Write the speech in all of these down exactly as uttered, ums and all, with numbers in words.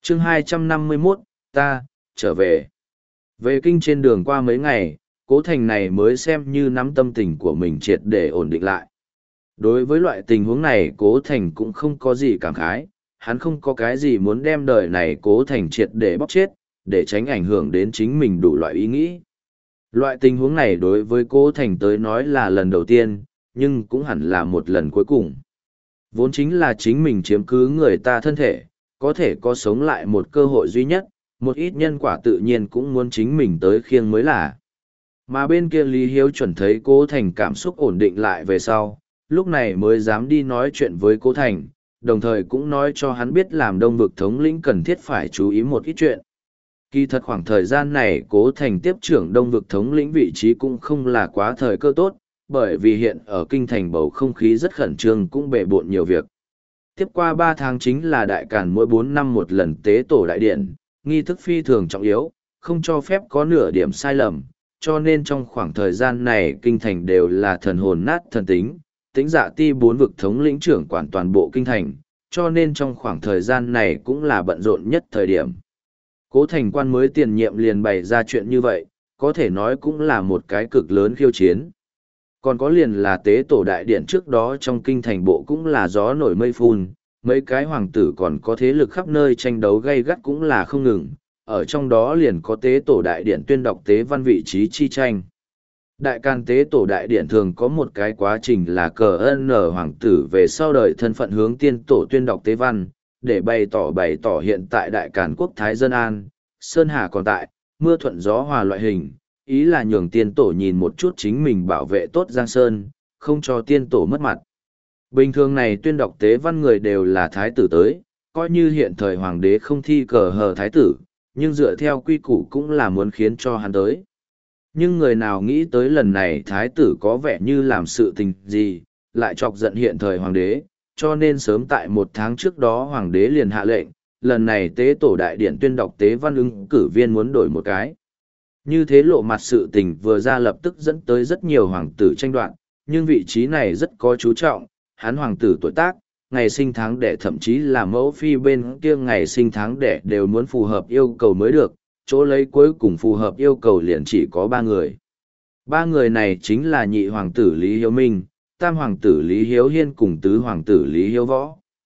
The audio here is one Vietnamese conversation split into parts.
chương hai trăm năm mươi mốt, ta, trở về. Về kinh trên đường qua mấy ngày, Cố Thành này mới xem như nắm tâm tình của mình triệt để ổn định lại. Đối với loại tình huống này Cố Thành cũng không có gì cảm khái, hắn không có cái gì muốn đem đời này Cố Thành triệt để bóc chết, để tránh ảnh hưởng đến chính mình đủ loại ý nghĩ. Loại tình huống này đối với Cố Thành tới nói là lần đầu tiên, nhưng cũng hẳn là một lần cuối cùng. Vốn chính là chính mình chiếm cứ người ta thân thể, có thể có sống lại một cơ hội duy nhất, một ít nhân quả tự nhiên cũng muốn chính mình tới khiêng mới là. Mà bên kia Lý Hiếu chuẩn thấy Cố Thành cảm xúc ổn định lại về sau, lúc này mới dám đi nói chuyện với Cố Thành, đồng thời cũng nói cho hắn biết làm Đông vực thống lĩnh cần thiết phải chú ý một ít chuyện. Kỳ thật khoảng thời gian này Cố Thành tiếp trưởng Đông vực thống lĩnh vị trí cũng không là quá thời cơ tốt, bởi vì hiện ở kinh thành bầu không khí rất khẩn trương cũng bể bộn nhiều việc. Tiếp qua ba tháng chính là đại càn mỗi bốn năm một lần tế tổ đại điện, nghi thức phi thường trọng yếu, không cho phép có nửa điểm sai lầm, cho nên trong khoảng thời gian này kinh thành đều là thần hồn nát thần tính, tính dạ ti bốn vực thống lĩnh trưởng quản toàn bộ kinh thành, cho nên trong khoảng thời gian này cũng là bận rộn nhất thời điểm. Cố Thành quan mới tiền nhiệm liền bày ra chuyện như vậy, có thể nói cũng là một cái cực lớn khiêu chiến. Còn có liền là tế tổ đại điện trước đó trong kinh thành bộ cũng là gió nổi mây phun, mấy cái hoàng tử còn có thế lực khắp nơi tranh đấu gay gắt cũng là không ngừng, ở trong đó liền có tế tổ đại điện tuyên đọc tế văn vị trí chi tranh. Đại can tế tổ đại điện thường có một cái quá trình là cờ ân ở hoàng tử về sau đời thân phận hướng tiên tổ tuyên đọc tế văn, để bày tỏ bày tỏ hiện tại đại càn quốc thái dân an, sơn hà còn tại, mưa thuận gió hòa loại hình, ý là nhường tiên tổ nhìn một chút chính mình bảo vệ tốt Giang Sơn, không cho tiên tổ mất mặt. Bình thường này tuyên đọc tế văn người đều là thái tử tới, coi như hiện thời hoàng đế không thi cờ hờ thái tử, nhưng dựa theo quy củ cũng là muốn khiến cho hắn tới. Nhưng người nào nghĩ tới lần này thái tử có vẻ như làm sự tình gì, lại chọc giận hiện thời hoàng đế, cho nên sớm tại một tháng trước đó hoàng đế liền hạ lệnh, lần này tế tổ đại điện tuyên đọc tế văn ứng cử viên muốn đổi một cái. Như thế lộ mặt sự tình vừa ra lập tức dẫn tới rất nhiều hoàng tử tranh đoạt, nhưng vị trí này rất có chú trọng, hắn hoàng tử tuổi tác, ngày sinh tháng đẻ thậm chí là mẫu phi bên kia ngày sinh tháng đẻ đều muốn phù hợp yêu cầu mới được, chỗ lấy cuối cùng phù hợp yêu cầu liền chỉ có ba người. Ba người này chính là nhị hoàng tử Lý Hiếu Minh, tam hoàng tử Lý Hiếu Hiên cùng tứ hoàng tử Lý Hiếu Võ.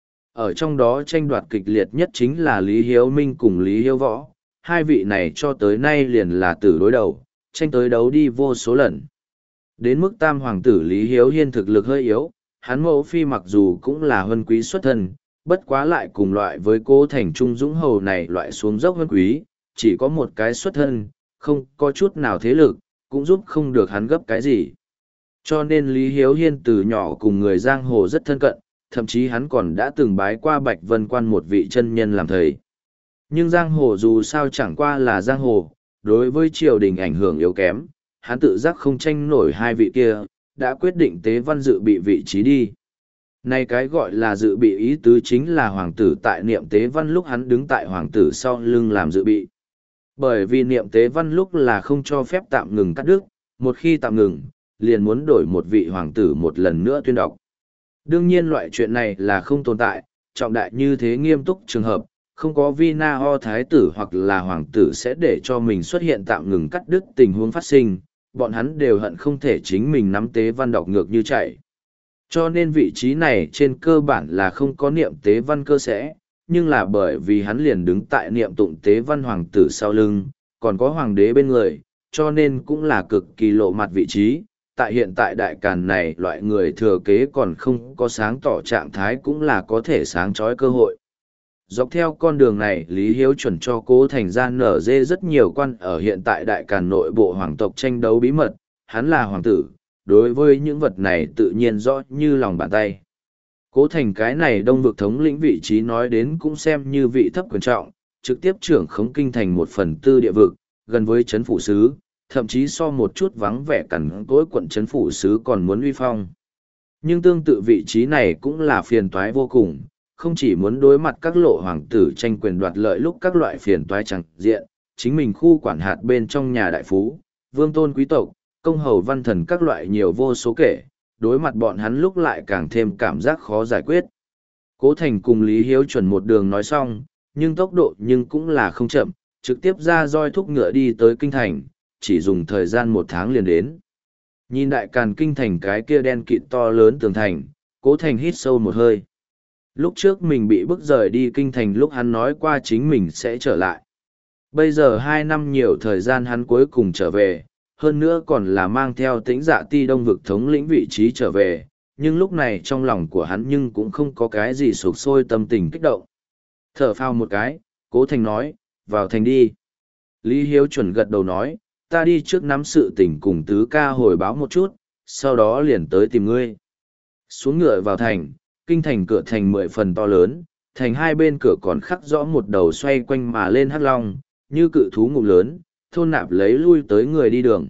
Ở trong đó tranh đoạt kịch liệt nhất chính là Lý Hiếu Minh cùng Lý Hiếu Võ, hai vị này cho tới nay liền là tử đối đầu, tranh tới đấu đi vô số lần. Đến mức tam hoàng tử Lý Hiếu Hiên thực lực hơi yếu, hắn mẫu phi mặc dù cũng là huân quý xuất thân, bất quá lại cùng loại với Cố Thành Trung Dũng Hầu này loại xuống dốc huân quý, chỉ có một cái xuất thân, không có chút nào thế lực, cũng giúp không được hắn gấp cái gì. Cho nên Lý Hiếu Hiên từ nhỏ cùng người giang hồ rất thân cận, thậm chí hắn còn đã từng bái qua Bạch Vân Quan một vị chân nhân làm thầy. Nhưng giang hồ dù sao chẳng qua là giang hồ, đối với triều đình ảnh hưởng yếu kém, hắn tự giác không tranh nổi hai vị kia, đã quyết định tế văn dự bị vị trí đi. Này cái gọi là dự bị ý tứ chính là hoàng tử tại niệm tế văn lúc hắn đứng tại hoàng tử sau lưng làm dự bị. Bởi vì niệm tế văn lúc là không cho phép tạm ngừng cắt đứt, một khi tạm ngừng, liền muốn đổi một vị hoàng tử một lần nữa tuyên đọc. Đương nhiên loại chuyện này là không tồn tại, trọng đại như thế nghiêm túc trường hợp, không có vi na ho thái tử hoặc là hoàng tử sẽ để cho mình xuất hiện tạm ngừng cắt đứt tình huống phát sinh, bọn hắn đều hận không thể chính mình nắm tế văn đọc ngược như chạy. Cho nên vị trí này trên cơ bản là không có niệm tế văn cơ sẽ, nhưng là bởi vì hắn liền đứng tại niệm tụng tế văn hoàng tử sau lưng, còn có hoàng đế bên người, cho nên cũng là cực kỳ lộ mặt vị trí. Tại hiện tại đại càn này loại người thừa kế còn không có sáng tỏ trạng thái cũng là có thể sáng chói cơ hội. Dọc theo con đường này Lý Hiếu chuẩn cho Cố Thành ra nở dê rất nhiều quan ở hiện tại đại càn nội bộ hoàng tộc tranh đấu bí mật, hắn là hoàng tử, đối với những vật này tự nhiên rõ như lòng bàn tay. Cố Thành cái này đông vực thống lĩnh vị trí nói đến cũng xem như vị thấp quyền trọng, trực tiếp trưởng khống kinh thành một phần tư địa vực, gần với chấn phủ sứ, thậm chí so một chút vắng vẻ cẩn tối quận chấn phủ sứ còn muốn uy phong. Nhưng tương tự vị trí này cũng là phiền toái vô cùng, không chỉ muốn đối mặt các lộ hoàng tử tranh quyền đoạt lợi lúc các loại phiền toái chẳng diện, chính mình khu quản hạt bên trong nhà đại phú, vương tôn quý tộc, công hầu văn thần các loại nhiều vô số kể, đối mặt bọn hắn lúc lại càng thêm cảm giác khó giải quyết. Cố Thành cùng Lý Hiếu chuẩn một đường nói xong, nhưng tốc độ nhưng cũng là không chậm, trực tiếp ra roi thúc ngựa đi tới kinh thành, chỉ dùng thời gian một tháng liền đến. Nhìn đại càn kinh thành cái kia đen kịt to lớn tường thành, Cố Thành hít sâu một hơi. Lúc trước mình bị bức rời đi kinh thành lúc hắn nói qua chính mình sẽ trở lại. Bây giờ hai năm nhiều thời gian hắn cuối cùng trở về, hơn nữa còn là mang theo tĩnh dạ ti đông vực thống lĩnh vị trí trở về, nhưng lúc này trong lòng của hắn nhưng cũng không có cái gì sụp sôi tâm tình kích động. Thở phào một cái, Cố Thành nói, vào thành đi. Lý Hiếu chuẩn gật đầu nói, ta đi trước nắm sự tình cùng tứ ca hồi báo một chút, sau đó liền tới tìm ngươi. Xuống ngựa vào thành, kinh thành cửa thành mười phần to lớn, thành hai bên cửa còn khắc rõ một đầu xoay quanh mà lên hắc long, như cự thú ngụm lớn, thôn nạp lấy lui tới người đi đường.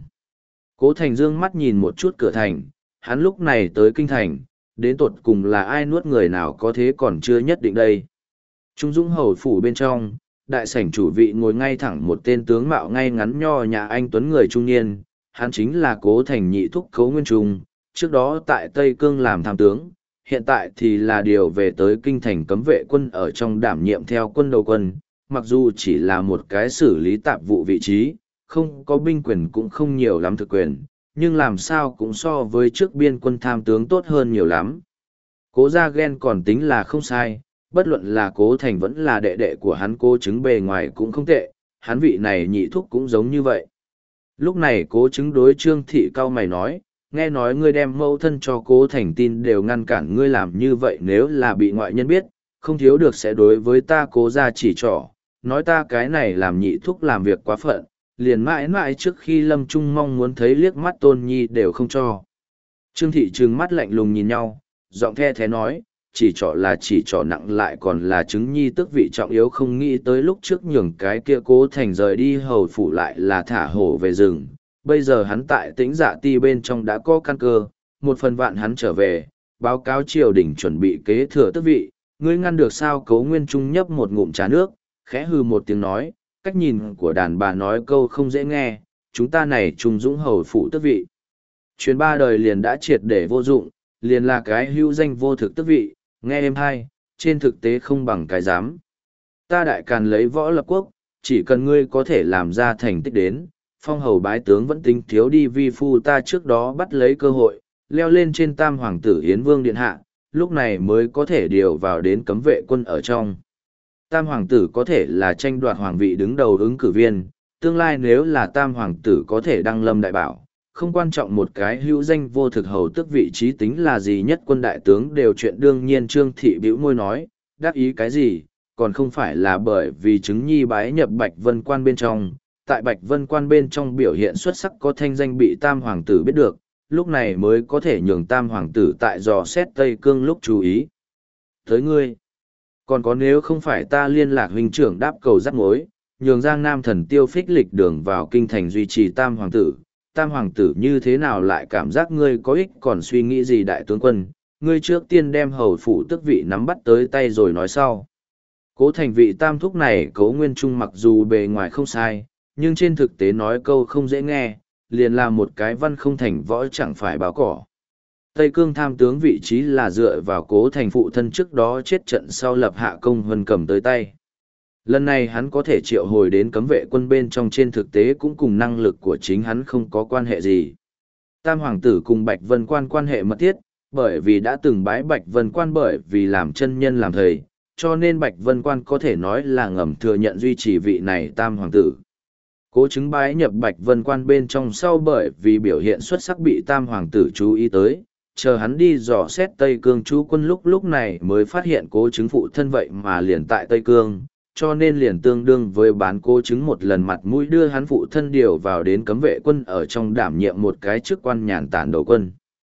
Cố Thành dương mắt nhìn một chút cửa thành, hắn lúc này tới kinh thành, đến tột cùng là ai nuốt người nào có thế còn chưa nhất định đây. Trung Dũng hầu phủ bên trong, đại sảnh chủ vị ngồi ngay thẳng một tên tướng mạo ngay ngắn nho nhà anh tuấn người trung niên, hắn chính là Cố Thành nhị thúc Cố Nguyên Trung, trước đó tại Tây Cương làm tham tướng, hiện tại thì là điều về tới kinh thành cấm vệ quân ở trong đảm nhiệm theo quân đầu quân, mặc dù chỉ là một cái xử lý tạp vụ vị trí, không có binh quyền cũng không nhiều lắm thực quyền, nhưng làm sao cũng so với trước biên quân tham tướng tốt hơn nhiều lắm. Cố Gia Gen còn tính là không sai, bất luận là Cố Thành vẫn là đệ đệ của hắn Cố Chứng bề ngoài cũng không tệ, hắn vị này nhị thúc cũng giống như vậy. Lúc này Cố Chứng đối Trương Thị cao mày nói, nghe nói ngươi đem mẫu thân cho Cố Thành tin đều ngăn cản ngươi làm như vậy, nếu là bị ngoại nhân biết, không thiếu được sẽ đối với ta Cố gia chỉ trỏ, nói ta cái này làm nhị thúc làm việc quá phận, liền mãi mãi trước khi Lâm Trung mong muốn thấy liếc mắt Tôn Nhi đều không cho. Trương Thị trừng mắt lạnh lùng nhìn nhau, giọng the thế nói, chỉ trỏ là chỉ trỏ nặng lại còn là chứng nhi tức vị trọng yếu, không nghĩ tới lúc trước nhường cái kia Cố Thành rời đi hầu phủ lại là thả hổ về rừng. Bây giờ hắn tại tĩnh dạ ti bên trong đã có căn cơ, một phần vạn hắn trở về, báo cáo triều đình chuẩn bị kế thừa tước vị, ngươi ngăn được sao? Cố Nguyên Trung nhấp một ngụm trà nước, khẽ hư một tiếng nói, cách nhìn của đàn bà nói câu không dễ nghe, chúng ta này Trung Dũng hầu phủ tước vị. Chuyến ba đời liền đã triệt để vô dụng, liền là cái hữu danh vô thực tước vị, nghe êm hay, trên thực tế không bằng cái dám. Ta đại càn lấy võ lập quốc, chỉ cần ngươi có thể làm ra thành tích đến, phong hầu bái tướng vẫn tính thiếu đi vi phu ta trước đó bắt lấy cơ hội, leo lên trên tam hoàng tử Yến Vương Điện Hạ, lúc này mới có thể điều vào đến cấm vệ quân ở trong. Tam hoàng tử có thể là tranh đoạt hoàng vị đứng đầu ứng cử viên, tương lai nếu là tam hoàng tử có thể đăng lâm đại bảo, không quan trọng một cái hữu danh vô thực hầu tức vị trí tính là gì, nhất quân đại tướng đều chuyện đương nhiên. Trương Thị bĩu môi nói, đắc ý cái gì, còn không phải là bởi vì chứng nhi bái nhập Bạch Vân Quan bên trong, tại Bạch Vân Quan bên trong biểu hiện xuất sắc có thanh danh bị tam hoàng tử biết được, lúc này mới có thể nhường tam hoàng tử tại dò xét Tây Cương lúc chú ý tới ngươi. Còn có nếu không phải ta liên lạc huynh trưởng đáp cầu dắt mối, nhường Giang Nam thần tiêu phích lịch đường vào kinh thành duy trì tam hoàng tử, tam hoàng tử như thế nào lại cảm giác ngươi có ích còn suy nghĩ gì đại tướng quân, ngươi trước tiên đem hầu phủ tước vị nắm bắt tới tay rồi nói sau. Cố Thành vị tam thúc này Cố Nguyên Trung mặc dù bề ngoài không sai, nhưng trên thực tế nói câu không dễ nghe, liền là một cái văn không thành võ chẳng phải báo cỏ. Tây Cương tham tướng vị trí là dựa vào Cố Thành phụ thân trước đó chết trận sau lập hạ công vân cầm tới tay. Lần này hắn có thể triệu hồi đến cấm vệ quân bên trong trên thực tế cũng cùng năng lực của chính hắn không có quan hệ gì. Tam hoàng tử cùng Bạch Vân Quan quan hệ mật thiết, bởi vì đã từng bái Bạch Vân Quan bởi vì làm chân nhân làm thầy, cho nên Bạch Vân Quan có thể nói là ngầm thừa nhận duy trì vị này tam hoàng tử. Cố Chứng bái nhập Bạch Vân Quan bên trong sau bởi vì biểu hiện xuất sắc bị tam hoàng tử chú ý tới, chờ hắn đi dò xét Tây Cương chú quân lúc lúc này mới phát hiện Cố Chứng phụ thân vậy mà liền tại Tây Cương, cho nên liền tương đương với bán Cố Chứng một lần mặt mũi đưa hắn phụ thân điều vào đến cấm vệ quân ở trong đảm nhiệm một cái chức quan nhàn tản đầu quân.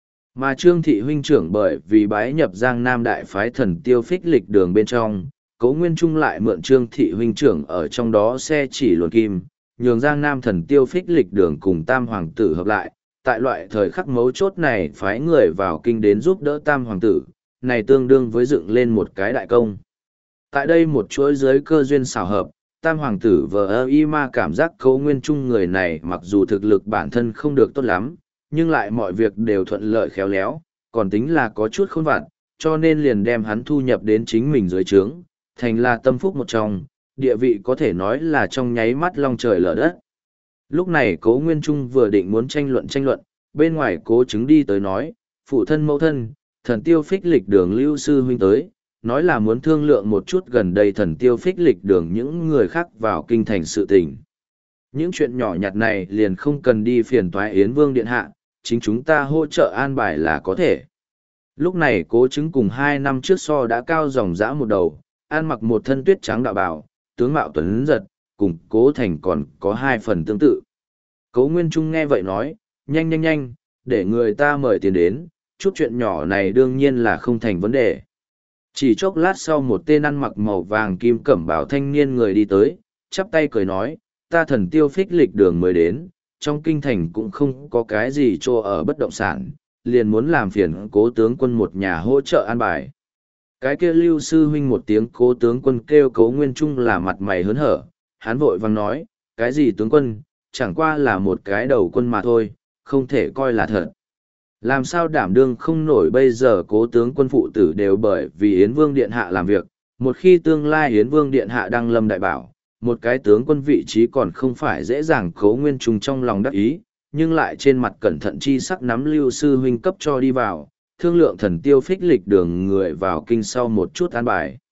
Mà Trương Thị huynh trưởng bởi vì bái nhập Giang Nam đại phái thần tiêu phích lịch đường bên trong, Cố Nguyên Trung lại mượn Trương Thị huynh trưởng ở trong đó xe chỉ luồn kim, nhường Giang Nam thần tiêu phích lịch đường cùng tam hoàng tử hợp lại, tại loại thời khắc mấu chốt này phái người vào kinh đến giúp đỡ tam hoàng tử, này tương đương với dựng lên một cái đại công. Tại đây một chuỗi giới cơ duyên xảo hợp, tam hoàng tử vờ ơ y ma cảm giác Cố Nguyên Trung người này mặc dù thực lực bản thân không được tốt lắm, nhưng lại mọi việc đều thuận lợi khéo léo, còn tính là có chút khôn vặt, cho nên liền đem hắn thu nhập đến chính mình dưới trướng, thành là tâm phúc một trong, địa vị có thể nói là trong nháy mắt long trời lở đất. Lúc này Cố Nguyên Trung vừa định muốn tranh luận tranh luận, bên ngoài Cố Chứng đi tới nói, phụ thân mẫu thân, thần tiêu phích lịch đường Lưu sư huynh tới, nói là muốn thương lượng một chút gần đây thần tiêu phích lịch đường những người khác vào kinh thành sự tình. Những chuyện nhỏ nhặt này liền không cần đi phiền toái Yến Vương điện hạ, chính chúng ta hỗ trợ an bài là có thể. Lúc này Cố Chứng cùng hai năm trước so đã cao dòng dã một đầu, ăn mặc một thân tuyết trắng đạo bào, tướng mạo tuấn giật, cùng Cố Thành còn có hai phần tương tự. Cố Nguyên Trung nghe vậy nói, nhanh nhanh nhanh, để người ta mời tiền đến, chút chuyện nhỏ này đương nhiên là không thành vấn đề. Chỉ chốc lát sau một tên ăn mặc màu vàng kim cẩm bào thanh niên người đi tới, chắp tay cười nói, ta thần tiêu phích lịch đường mới đến, trong kinh thành cũng không có cái gì cho ở bất động sản, liền muốn làm phiền Cố tướng quân một nhà hỗ trợ an bài. Cái kia Lưu sư huynh một tiếng Cố tướng quân kêu Cố Nguyên Trung là mặt mày hớn hở, hắn vội vàng nói, cái gì tướng quân, chẳng qua là một cái đầu quân mà thôi, không thể coi là thật. Làm sao đảm đương không nổi bây giờ Cố tướng quân phụ tử đều bởi vì Yến Vương Điện Hạ làm việc, một khi tương lai Yến Vương Điện Hạ đăng lâm đại bảo, một cái tướng quân vị trí còn không phải dễ dàng. Cố Nguyên Trung trong lòng đắc ý, nhưng lại trên mặt cẩn thận chi sắc nắm Lưu sư huynh cấp cho đi vào, thương lượng thần tiêu phích lịch đường người vào kinh sau một chút an bài.